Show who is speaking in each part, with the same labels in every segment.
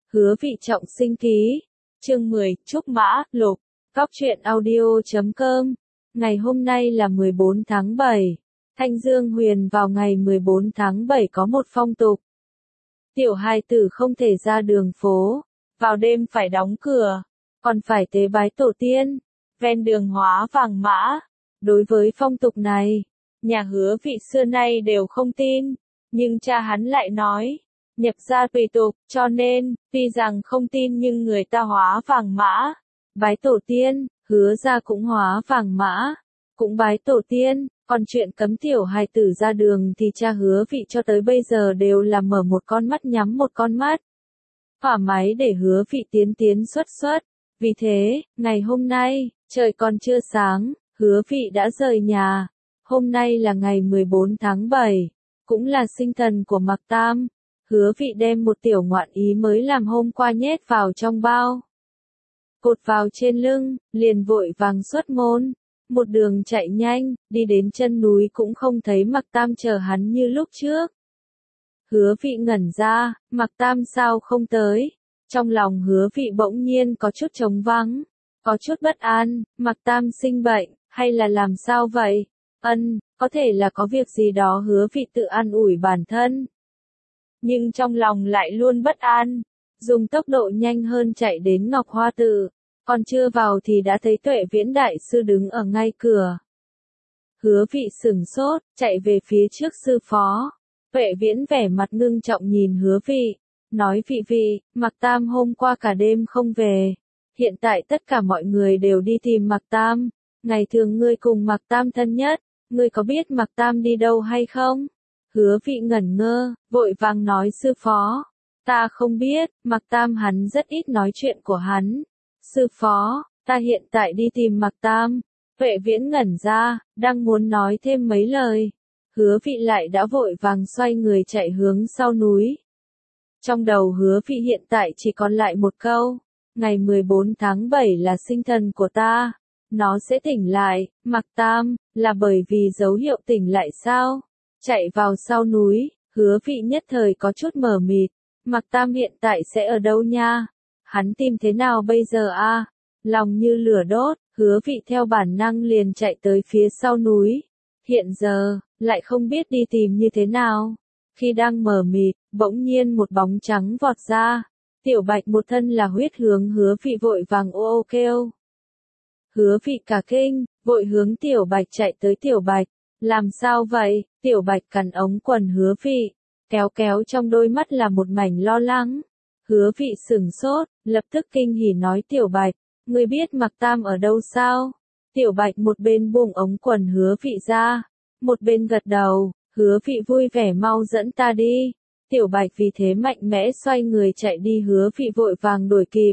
Speaker 1: Hứa vị trọng sinh ký. Chương 10, Trúc Mã, Lục. Cóc truyện audio.com. Ngày hôm nay là 14 tháng 7. Thanh Dương Huyền vào ngày 14 tháng 7 có một phong tục. Tiểu hài tử không thể ra đường phố, vào đêm phải đóng cửa, còn phải tế bái tổ tiên, ven đường hóa vàng mã. Đối với phong tục này, nhà Hứa vị xưa nay đều không tin, nhưng cha hắn lại nói, nhập gia tùy tục, cho nên, tuy rằng không tin nhưng người ta hóa vàng mã, bái tổ tiên, Hứa gia cũng hóa vàng mã, cũng bái tổ tiên. Còn chuyện cấm tiểu hài tử ra đường thì cha Hứa vị cho tới bây giờ đều là mở một con mắt nhắm một con mắt. Hỏa máy để Hứa vị tiến xuất. Vì thế, ngày hôm nay, trời còn chưa sáng, Hứa vị đã rời nhà. Hôm nay là ngày 14 tháng 7, cũng là sinh thần của Mạc Tam. Hứa vị đem một tiểu ngoạn ý mới làm hôm qua nhét vào trong bao, cột vào trên lưng, liền vội vàng xuất môn. Một đường chạy nhanh, đi đến chân núi cũng không thấy Mạc Tam chờ hắn như lúc trước. Hứa vị ngẩn ra, Mạc Tam sao không tới? Trong lòng Hứa vị bỗng nhiên có chút trống vắng, có chút bất an, Mạc Tam sinh bệnh, hay là làm sao vậy? Có thể là có việc gì đó Hứa vị tự an ủi bản thân. Nhưng trong lòng lại luôn bất an, dùng tốc độ nhanh hơn chạy đến Ngọc Hoa Tự. Còn chưa vào thì đã thấy Tuệ Viễn đại sư đứng ở ngay cửa. Hứa vị sửng sốt, chạy về phía trước sư phó. Tuệ Viễn vẻ mặt ngưng trọng nhìn Hứa vị, nói vị, Mạc Tam hôm qua cả đêm không về. Hiện tại tất cả mọi người đều đi tìm Mạc Tam. Ngày thường ngươi cùng Mạc Tam thân nhất, ngươi có biết Mạc Tam đi đâu hay không? Hứa vị ngẩn ngơ, vội vàng nói sư phó. Ta không biết, Mạc Tam hắn rất ít nói chuyện của hắn. Sư phó, ta hiện tại đi tìm Mạc Tam. Tuệ Viễn ngẩn ra, đang muốn nói thêm mấy lời. Hứa vị lại đã vội vàng xoay người chạy hướng sau núi. Trong đầu Hứa vị hiện tại chỉ còn lại một câu. Ngày 14 tháng 7 là sinh thần của ta. Nó sẽ tỉnh lại, Mạc Tam, là bởi vì dấu hiệu tỉnh lại sao? Chạy vào sau núi, Hứa vị nhất thời có chút mờ mịt. Mạc Tam hiện tại sẽ ở đâu nha? Hắn tìm thế nào bây giờ a? Lòng như lửa đốt, Hứa vị theo bản năng liền chạy tới phía sau núi. Hiện giờ, lại không biết đi tìm như thế nào. Khi đang mờ mịt, bỗng nhiên một bóng trắng vọt ra. Tiểu Bạch một thân là huyết hướng Hứa vị vội vàng ô kêu. Hứa vị cả kinh, vội hướng Tiểu Bạch chạy tới. Tiểu Bạch, làm sao vậy? Tiểu Bạch cắn ống quần Hứa vị, kéo trong đôi mắt là một mảnh lo lắng. Hứa vị sửng sốt, lập tức kinh hỉ nói Tiểu Bạch, ngươi biết Mạc Tam ở đâu sao? Tiểu Bạch một bên buông ống quần Hứa vị ra, một bên gật đầu, Hứa vị vui vẻ mau dẫn ta đi. Tiểu Bạch vì thế mạnh mẽ xoay người chạy đi, Hứa vị vội vàng đuổi kịp.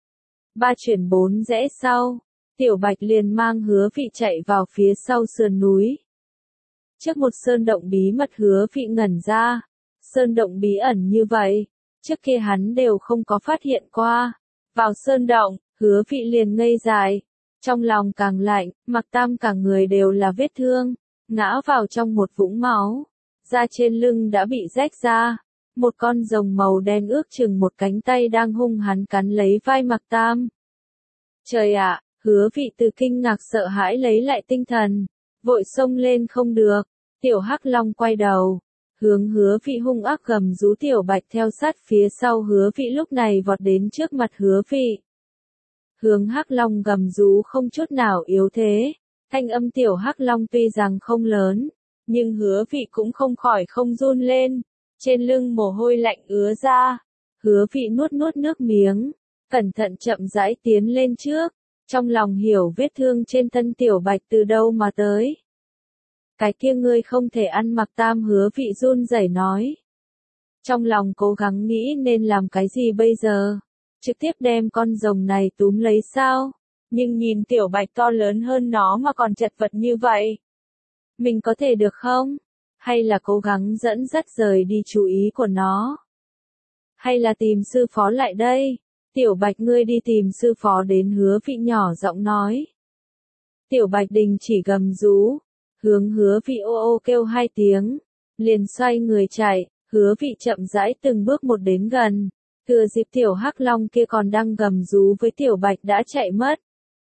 Speaker 1: 3 chuyển 4 rẽ sau, Tiểu Bạch liền mang Hứa vị chạy vào phía sau sườn núi. Trước một sơn động bí mật Hứa vị ngẩn ra, sơn động bí ẩn như vậy, trước kia hắn đều không có phát hiện qua. Vào sơn động, Hứa vị liền ngây dại, trong lòng càng lạnh, Mạc Tam cả người đều là vết thương, ngã vào trong một vũng máu, da trên lưng đã bị rách ra. Một con rồng màu đen ước chừng một cánh tay đang hung hãn cắn lấy vai Mạc Tam. Trời ạ, Hứa vị từ kinh ngạc sợ hãi lấy lại tinh thần, vội xông lên không được. Tiểu Hắc Long quay đầu, hướng Hứa vị hung ác gầm rú. Tiểu Bạch theo sát phía sau Hứa vị lúc này vọt đến trước mặt Hứa vị. Hướng Hắc Long gầm rú không chút nào yếu thế, thanh âm Tiểu Hắc Long tuy rằng không lớn, nhưng Hứa vị cũng không khỏi không run lên, trên lưng mồ hôi lạnh ứa ra. Hứa vị nuốt nước miếng, cẩn thận chậm rãi tiến lên trước, trong lòng hiểu vết thương trên thân Tiểu Bạch từ đâu mà tới. Cái kia ngươi không thể ăn Mạc Tam, Hứa vị run rẩy nói. Trong lòng cố gắng nghĩ nên làm cái gì bây giờ, trực tiếp đem con rồng này túm lấy sao, nhưng nhìn Tiểu Bạch to lớn hơn nó mà còn chật vật như vậy. Mình có thể được không? Hay là cố gắng dẫn dắt rời đi chú ý của nó? Hay là tìm sư phó lại đây? Tiểu Bạch ngươi đi tìm sư phó đến, Hứa vị nhỏ giọng nói. Tiểu Bạch đình chỉ gầm rú, hướng Hứa vị ô kêu 2 tiếng, liền xoay người chạy. Hứa vị chậm rãi từng bước một đến gần, Thừa dịp tiểu hắc long kia còn đang gầm rú với tiểu bạch đã chạy mất.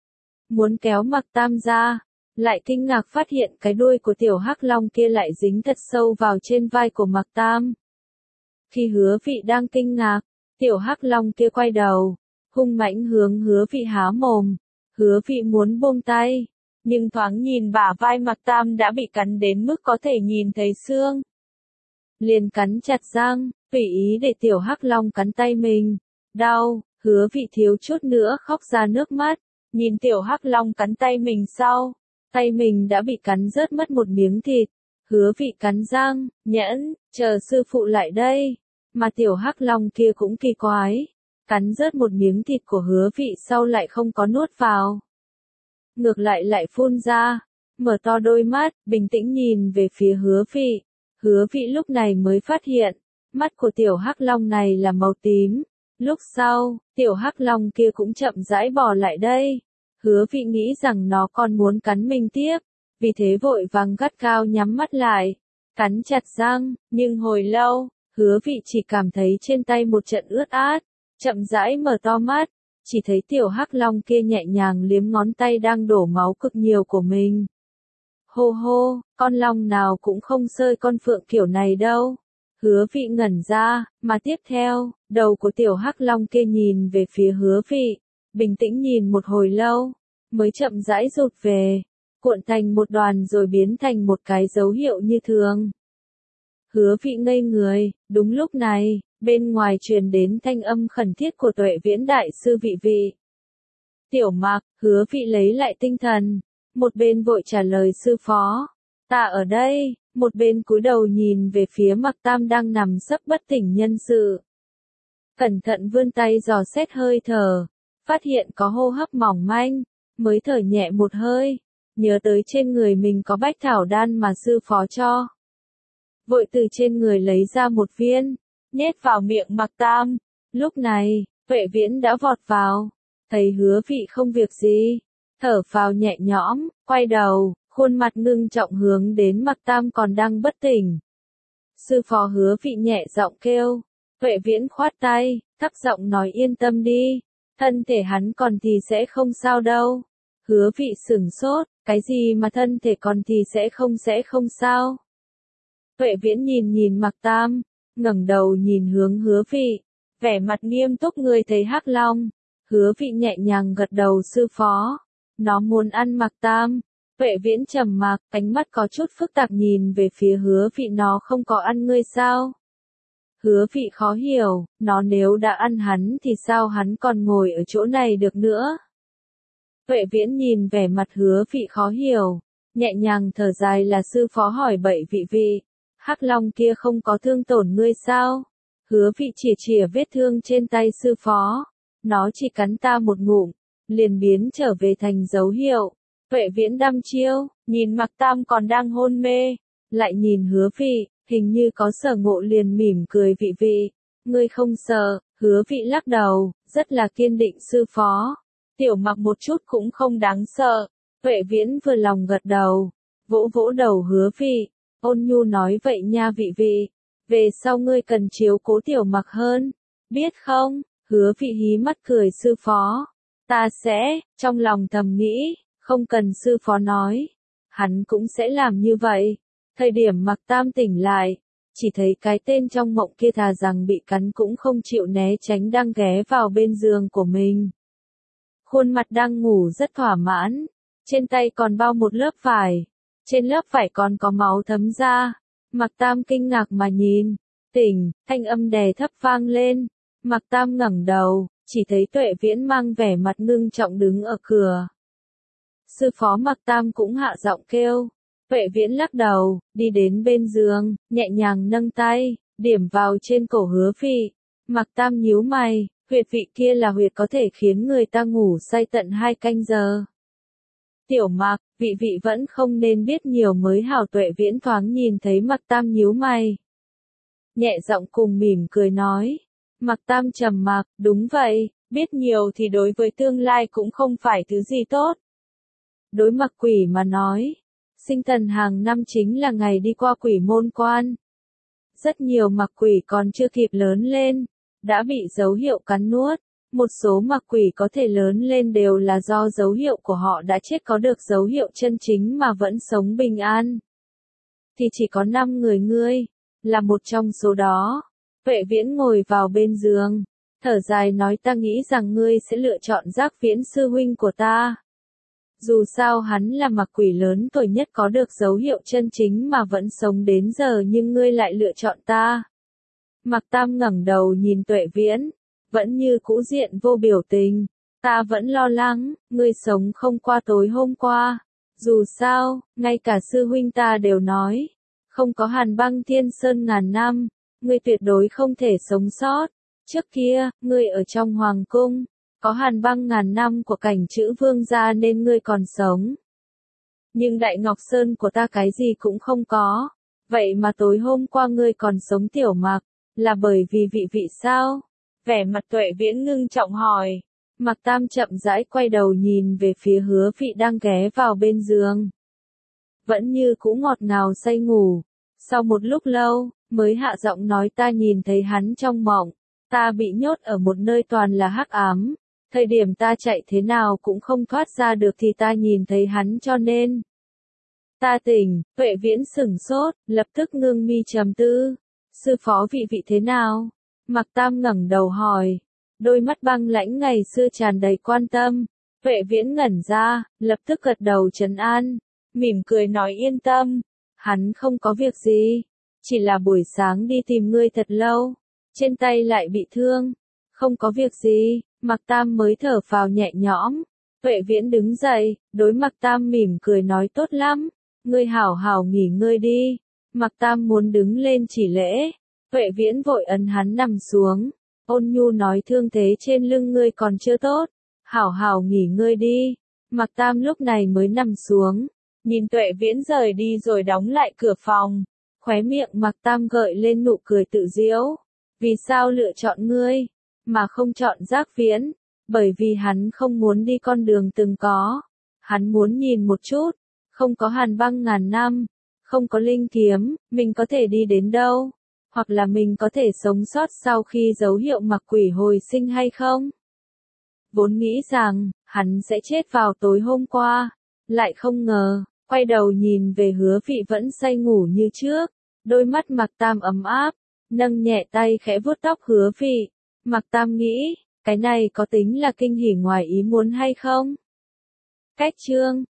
Speaker 1: Muốn kéo Mạc Tam ra, lại kinh ngạc phát hiện cái đuôi của tiểu hắc long kia lại dính thật sâu vào trên vai của Mạc Tam. Khi Hứa Vị đang kinh ngạc, tiểu hắc long kia quay đầu, hung mãnh hướng Hứa Vị há mồm. Hứa Vị muốn buông tay, nhưng thoáng nhìn bả vai Mạc Tam đã bị cắn đến mức có thể nhìn thấy xương. Liền cắn chặt răng, tùy ý để tiểu hắc long cắn tay mình. Đau, Hứa Vị thiếu chút nữa khóc ra nước mắt, nhìn tiểu hắc long cắn tay mình sau. Tay mình đã bị cắn rớt mất một miếng thịt. Hứa Vị cắn răng, nhẫn, chờ sư phụ lại đây. Mà tiểu hắc long kia cũng kỳ quái. Cắn rớt một miếng thịt của Hứa Vị sau lại không có nuốt vào. Ngược lại phun ra, mở to đôi mắt, bình tĩnh nhìn về phía Hứa Vị. Hứa Vị lúc này mới phát hiện, mắt của tiểu hắc long này là màu tím. Lúc sau, tiểu hắc long kia cũng chậm rãi bò lại đây. Hứa Vị nghĩ rằng nó còn muốn cắn mình tiếp, vì thế vội vàng gắt gao nhắm mắt lại, cắn chặt răng, nhưng hồi lâu, Hứa Vị chỉ cảm thấy trên tay một trận ướt át, chậm rãi mở to mắt, chỉ thấy tiểu hắc long kia nhẹ nhàng liếm ngón tay đang đổ máu cực nhiều của mình. Hô hô, con long nào cũng không sơi con phượng kiểu này đâu. Hứa Vị ngẩn ra, mà tiếp theo, đầu của tiểu hắc long kia nhìn về phía Hứa Vị, bình tĩnh nhìn một hồi lâu, mới chậm rãi rụt về, cuộn thành một đoàn rồi biến thành một cái dấu hiệu như thường. Hứa Vị ngây người, đúng lúc này, bên ngoài truyền đến thanh âm khẩn thiết của Tuệ Viễn đại sư Vị Vị. Tiểu Mạc, Hứa Vị lấy lại tinh thần, một bên vội trả lời sư phó, ta ở đây, một bên cúi đầu nhìn về phía Mạc Tam đang nằm sấp bất tỉnh nhân sự. Cẩn thận vươn tay dò xét hơi thở, phát hiện có hô hấp mỏng manh, mới thở nhẹ một hơi, nhớ tới trên người mình có bách thảo đan mà sư phó cho. Vội từ trên người lấy ra một viên, nhét vào miệng Mạc Tam. Lúc này, Tuệ Viễn đã vọt vào, thấy Hứa Vị không việc gì, thở phào nhẹ nhõm, quay đầu, khuôn mặt ngưng trọng hướng đến Mạc Tam còn đang bất tỉnh. Sư phó Hứa Vị nhẹ giọng kêu, Tuệ Viễn khoát tay, thấp giọng nói yên tâm đi, thân thể hắn còn thì sẽ không sao đâu. Hứa Vị sửng sốt, cái gì mà thân thể còn thì sẽ không sao. Tuệ Viễn nhìn Mạc Tam, ngẩng đầu nhìn hướng Hứa Vị, vẻ mặt nghiêm túc người thấy hắc long. Hứa Vị nhẹ nhàng gật đầu sư phó, nó muốn ăn Mạc Tam. Tuệ Viễn trầm mặc, ánh mắt có chút phức tạp nhìn về phía Hứa Vị, nó không có ăn ngươi sao? Hứa Vị khó hiểu, nó nếu đã ăn hắn thì sao hắn còn ngồi ở chỗ này được nữa? Tuệ Viễn nhìn vẻ mặt Hứa Vị khó hiểu, nhẹ nhàng thở dài là sư phó hỏi bậy Vị, hắc long kia không có thương tổn ngươi sao? Hứa Vị chìa vết thương trên tay sư phó, nó chỉ cắn ta một ngụm, liền biến trở về thành dấu hiệu. Tuệ Viễn đăm chiêu, nhìn Mạc Tam còn đang hôn mê, lại nhìn Hứa Vị, hình như có sở ngộ liền mỉm cười Vị, ngươi không sợ? Hứa Vị lắc đầu, rất là kiên định sư phó. Tiểu Mạc một chút cũng không đáng sợ. Tuệ Viễn vừa lòng gật đầu, vỗ đầu Hứa Vị, ôn nhu nói vậy nha Vị, về sau ngươi cần chiếu cố Tiểu Mạc hơn, biết không? Hứa Vị hí mắt cười sư phó, ta sẽ, trong lòng thầm nghĩ, không cần sư phó nói, hắn cũng sẽ làm như vậy. Thời điểm Mạc Tam tỉnh lại, chỉ thấy cái tên trong mộng kia thà rằng bị cắn cũng không chịu né tránh đang ghé vào bên giường của mình. Khuôn mặt đang ngủ rất thỏa mãn, trên tay còn bao một lớp vải, trên lớp vải còn có máu thấm ra. Mạc Tam kinh ngạc mà nhìn, tỉnh, thanh âm đè thấp vang lên. Mạc Tam ngẩng đầu, chỉ thấy Tuệ Viễn mang vẻ mặt ngưng trọng đứng ở cửa. Sư phó Mạc Tam cũng hạ giọng kêu. Tuệ Viễn lắc đầu, đi đến bên giường, nhẹ nhàng nâng tay, điểm vào trên cổ Hứa Vị. Mạc Tam nhíu mày, huyệt vị kia là huyệt có thể khiến người ta ngủ say tận 2 canh giờ. Tiểu Mạc, vị vẫn không nên biết nhiều mới hảo. Tuệ Viễn thoáng nhìn thấy Mạc Tam nhíu mày, nhẹ giọng cùng mỉm cười nói. Mạc Tam trầm mặc, đúng vậy, biết nhiều thì đối với tương lai cũng không phải thứ gì tốt. Đối Mạc Quỷ mà nói, sinh thần hàng năm chính là ngày đi qua quỷ môn quan. Rất nhiều Mạc Quỷ còn chưa kịp lớn lên, đã bị dấu hiệu cắn nuốt. Một số ma quỷ có thể lớn lên đều là do dấu hiệu của họ đã chết có được dấu hiệu chân chính mà vẫn sống bình an. Thì chỉ có 5 người ngươi, là một trong số đó. Vệ Viễn ngồi vào bên giường, thở dài nói ta nghĩ rằng ngươi sẽ lựa chọn Giác Viễn sư huynh của ta. Dù sao hắn là ma quỷ lớn tuổi nhất có được dấu hiệu chân chính mà vẫn sống đến giờ nhưng ngươi lại lựa chọn ta. Mạc Tam ngẩng đầu nhìn Tuệ Viễn, vẫn như cũ diện vô biểu tình. Ta vẫn lo lắng, ngươi sống không qua tối hôm qua. Dù sao, ngay cả sư huynh ta đều nói, không có Hàn Băng Thiên Sơn ngàn năm, ngươi tuyệt đối không thể sống sót. Trước kia, ngươi ở trong hoàng cung, có Hàn Băng ngàn năm của cảnh chữ vương gia nên ngươi còn sống. Nhưng Đại Ngọc Sơn của ta cái gì cũng không có. Vậy mà tối hôm qua ngươi còn sống Tiểu Mạc, là bởi vì vị sao? Vẻ mặt Tuệ Viễn ngưng trọng hỏi. Mạc Tam chậm rãi quay đầu nhìn về phía Hứa Vị đang ghé vào bên giường. Vẫn như cũ ngọt ngào say ngủ. Sau một lúc lâu, mới hạ giọng nói ta nhìn thấy hắn trong mộng. Ta bị nhốt ở một nơi toàn là hắc ám. Thời điểm ta chạy thế nào cũng không thoát ra được thì ta nhìn thấy hắn cho nên. Ta tỉnh, Tuệ Viễn sửng sốt, lập tức ngưng mi trầm tư. Sư phó vị thế nào? Mạc Tam ngẩng đầu hỏi. Đôi mắt băng lãnh ngày xưa tràn đầy quan tâm. Tuệ Viễn ngẩn ra, lập tức gật đầu trấn an. Mỉm cười nói yên tâm. Hắn không có việc gì. Chỉ là buổi sáng đi tìm ngươi thật lâu. Trên tay lại bị thương. Không có việc gì. Mạc Tam mới thở phào nhẹ nhõm. Tuệ Viễn đứng dậy, đối Mạc Tam mỉm cười nói tốt lắm. Ngươi hảo hảo nghỉ ngơi đi. Mạc Tam muốn đứng lên chỉ lễ. Tuệ Viễn vội ấn hắn nằm xuống. Ôn nhu nói thương thế trên lưng ngươi còn chưa tốt. Hảo hảo nghỉ ngơi đi. Mạc Tam lúc này mới nằm xuống. Nhìn Tuệ Viễn rời đi rồi đóng lại cửa phòng. Khóe miệng Mạc Tam gợi lên nụ cười tự giễu. Vì sao lựa chọn ngươi, mà không chọn Giác Viễn? Bởi vì hắn không muốn đi con đường từng có. Hắn muốn nhìn một chút. Không có Hàn Băng ngàn năm. Không có linh kiếm, mình có thể đi đến đâu? Hoặc là mình có thể sống sót sau khi dấu hiệu ma quỷ hồi sinh hay không? Vốn nghĩ rằng, hắn sẽ chết vào tối hôm qua. Lại không ngờ, quay đầu nhìn về Hứa Vị vẫn say ngủ như trước. Đôi mắt Mạc Tam ấm áp, nâng nhẹ tay khẽ vuốt tóc Hứa Vị. Mạc Tam nghĩ, cái này có tính là kinh hỉ ngoài ý muốn hay không? Cách chương